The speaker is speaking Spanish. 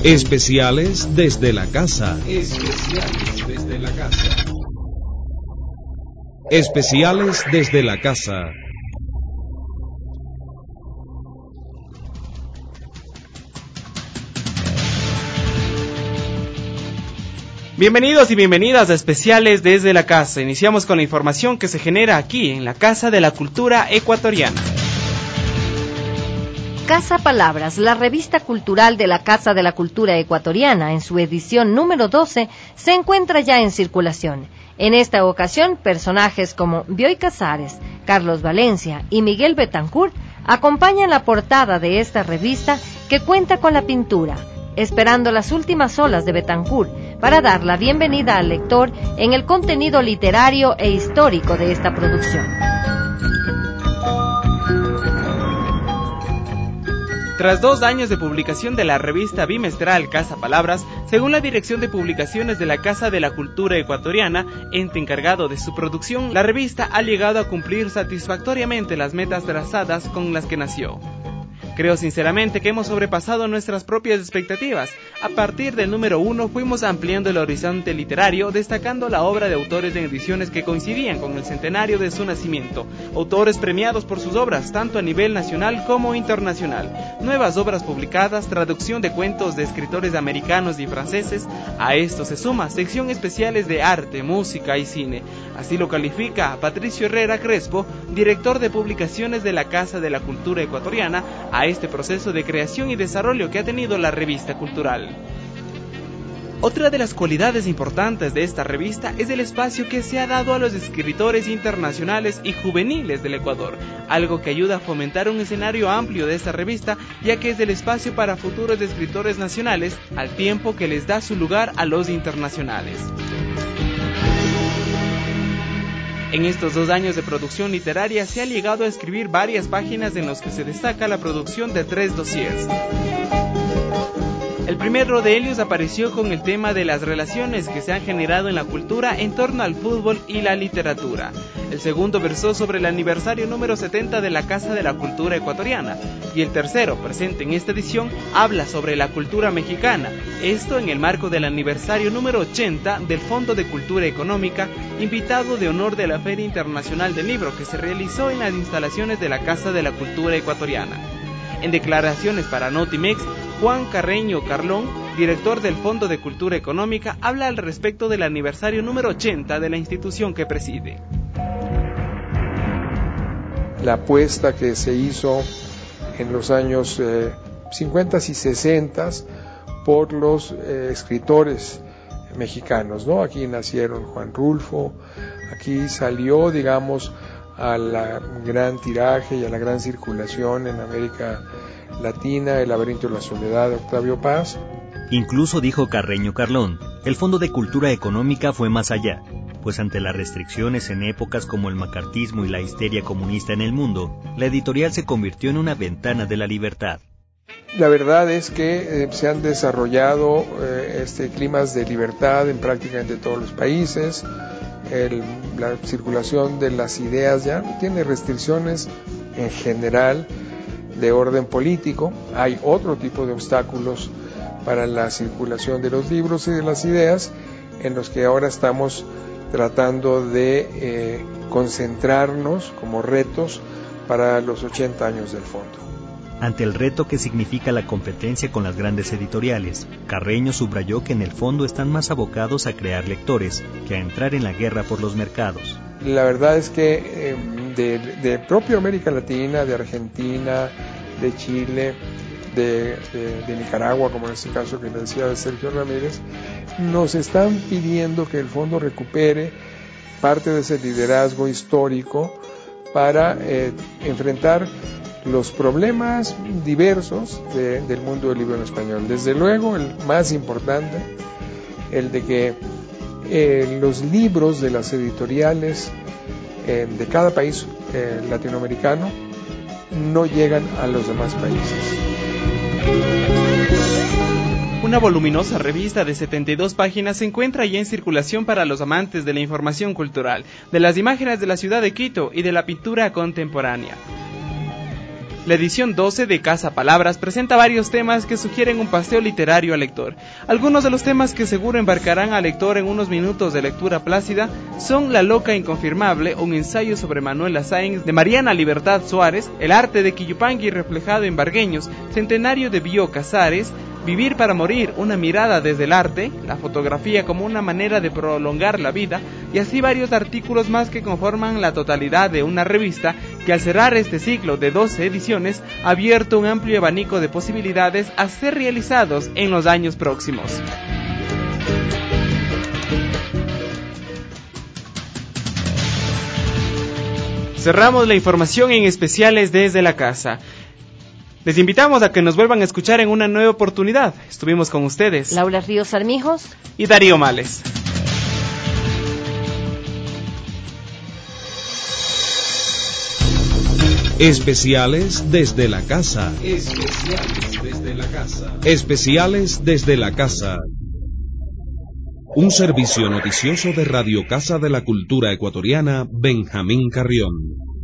Especiales desde la casa. Especiales desde la casa. Especiales desde la casa. Bienvenidos y bienvenidas a Especiales desde la casa. Iniciamos con la información que se genera aquí en la Casa de la Cultura Ecuatoriana. Casa Palabras, la revista cultural de la Casa de la Cultura Ecuatoriana, en su edición número 12, se encuentra ya en circulación. En esta ocasión, personajes como Bioy Casares, Carlos Valencia y Miguel Betancourt acompañan la portada de esta revista que cuenta con la pintura, Esperando las últimas olas de Betancourt, para dar la bienvenida al lector en el contenido literario e histórico de esta producción. Tras 2 años de publicación de la revista bimestral Casa Palabras, según la Dirección de Publicaciones de la Casa de la Cultura Ecuatoriana, ente encargado de su producción, la revista ha llegado a cumplir satisfactoriamente las metas trazadas con las que nació. Creo sinceramente que hemos sobrepasado nuestras propias expectativas. A partir del número 1 fuimos ampliando el horizonte literario, destacando la obra de autores en ediciones que coincidían con el centenario de su nacimiento, autores premiados por sus obras, tanto a nivel nacional como internacional, nuevas obras publicadas, traducción de cuentos de escritores americanos y franceses. A esto se suma sección especiales de arte, música y cine. Así lo califica Patricio Herrera Crespo, director de publicaciones de la Casa de la Cultura Ecuatoriana, a este proceso de creación y desarrollo que ha tenido la revista cultural. Otra de las cualidades importantes de esta revista es el espacio que se ha dado a los escritores internacionales y juveniles del Ecuador, algo que ayuda a fomentar un escenario amplio de esta revista, ya que es el espacio para futuros escritores nacionales, al tiempo que les da su lugar a los internacionales. En estos 2 años de producción literaria se ha llegado a escribir varias páginas en las que se destaca la producción de 3 dossiers. El primero de ellos apareció con el tema de las relaciones que se han generado en la cultura en torno al fútbol y la literatura. El segundo versó sobre el aniversario número 70 de la Casa de la Cultura Ecuatoriana. Y el tercero, presente en esta edición, habla sobre la cultura mexicana. Esto en el marco del aniversario número 80 del Fondo de Cultura Económica, invitado de honor de la Feria Internacional del Libro que se realizó en las instalaciones de la Casa de la Cultura Ecuatoriana. En declaraciones para Notimex, Juan Carreño Carlón, director del Fondo de Cultura Económica, habla al respecto del aniversario número 80 de la institución que preside. La apuesta que se hizo en los años 50 y 60 por los escritores mexicanos, ¿no? Aquí nacieron Juan Rulfo, aquí salió, digamos, a la gran tiraje y a la gran circulación en América Latina, El laberinto de la soledad de Octavio Paz. Incluso dijo Carreño Carlón, el Fondo de Cultura Económica fue más allá, pues ante las restricciones en épocas como el macartismo y la histeria comunista en el mundo, la editorial se convirtió en una ventana de la libertad. La verdad es que se han desarrollado climas de libertad en prácticamente todos los países. La circulación de las ideas ya no tiene restricciones en general de orden político. Hay otro tipo de obstáculos para la circulación de los libros y de las ideas, en los que ahora estamos tratando de concentrarnos como retos para los 80 años del fondo. Ante el reto que significa la competencia con las grandes editoriales, Carreño subrayó que en el fondo están más abocados a crear lectores que a entrar en la guerra por los mercados. La verdad es que de propia América Latina, de Argentina, de Chile, de Nicaragua, como en este caso que le decía de Sergio Ramírez, nos están pidiendo que el fondo recupere parte de ese liderazgo histórico para enfrentar los problemas diversos del mundo del libro en español. Desde luego, el más importante, el de que los libros de las editoriales de cada país latinoamericano no llegan a los demás países. Una voluminosa revista de 72 páginas se encuentra ya en circulación para los amantes de la información cultural, de las imágenes de la ciudad de Quito y de la pintura contemporánea. La edición 12 de Casa Palabras presenta varios temas que sugieren un paseo literario al lector. Algunos de los temas que seguro embarcarán al lector en unos minutos de lectura plácida son La loca inconfirmable, un ensayo sobre Manuela Sáenz de Mariana Libertad Suárez, El arte de Quillupangui reflejado en Vargueños, Centenario de Bioy Casares, Vivir para morir, una mirada desde el arte, la fotografía como una manera de prolongar la vida, y así varios artículos más que conforman la totalidad de una revista que al cerrar este ciclo de 12 ediciones ha abierto un amplio abanico de posibilidades a ser realizados en los años próximos. Cerramos la información en especiales desde la casa. Les invitamos a que nos vuelvan a escuchar en una nueva oportunidad. Estuvimos con ustedes Laura Ríos Armijos y Darío Males. Especiales desde la casa. Especiales desde la casa. Especiales desde la casa. Un servicio noticioso de Radio Casa de la Cultura Ecuatoriana, Benjamín Carrión.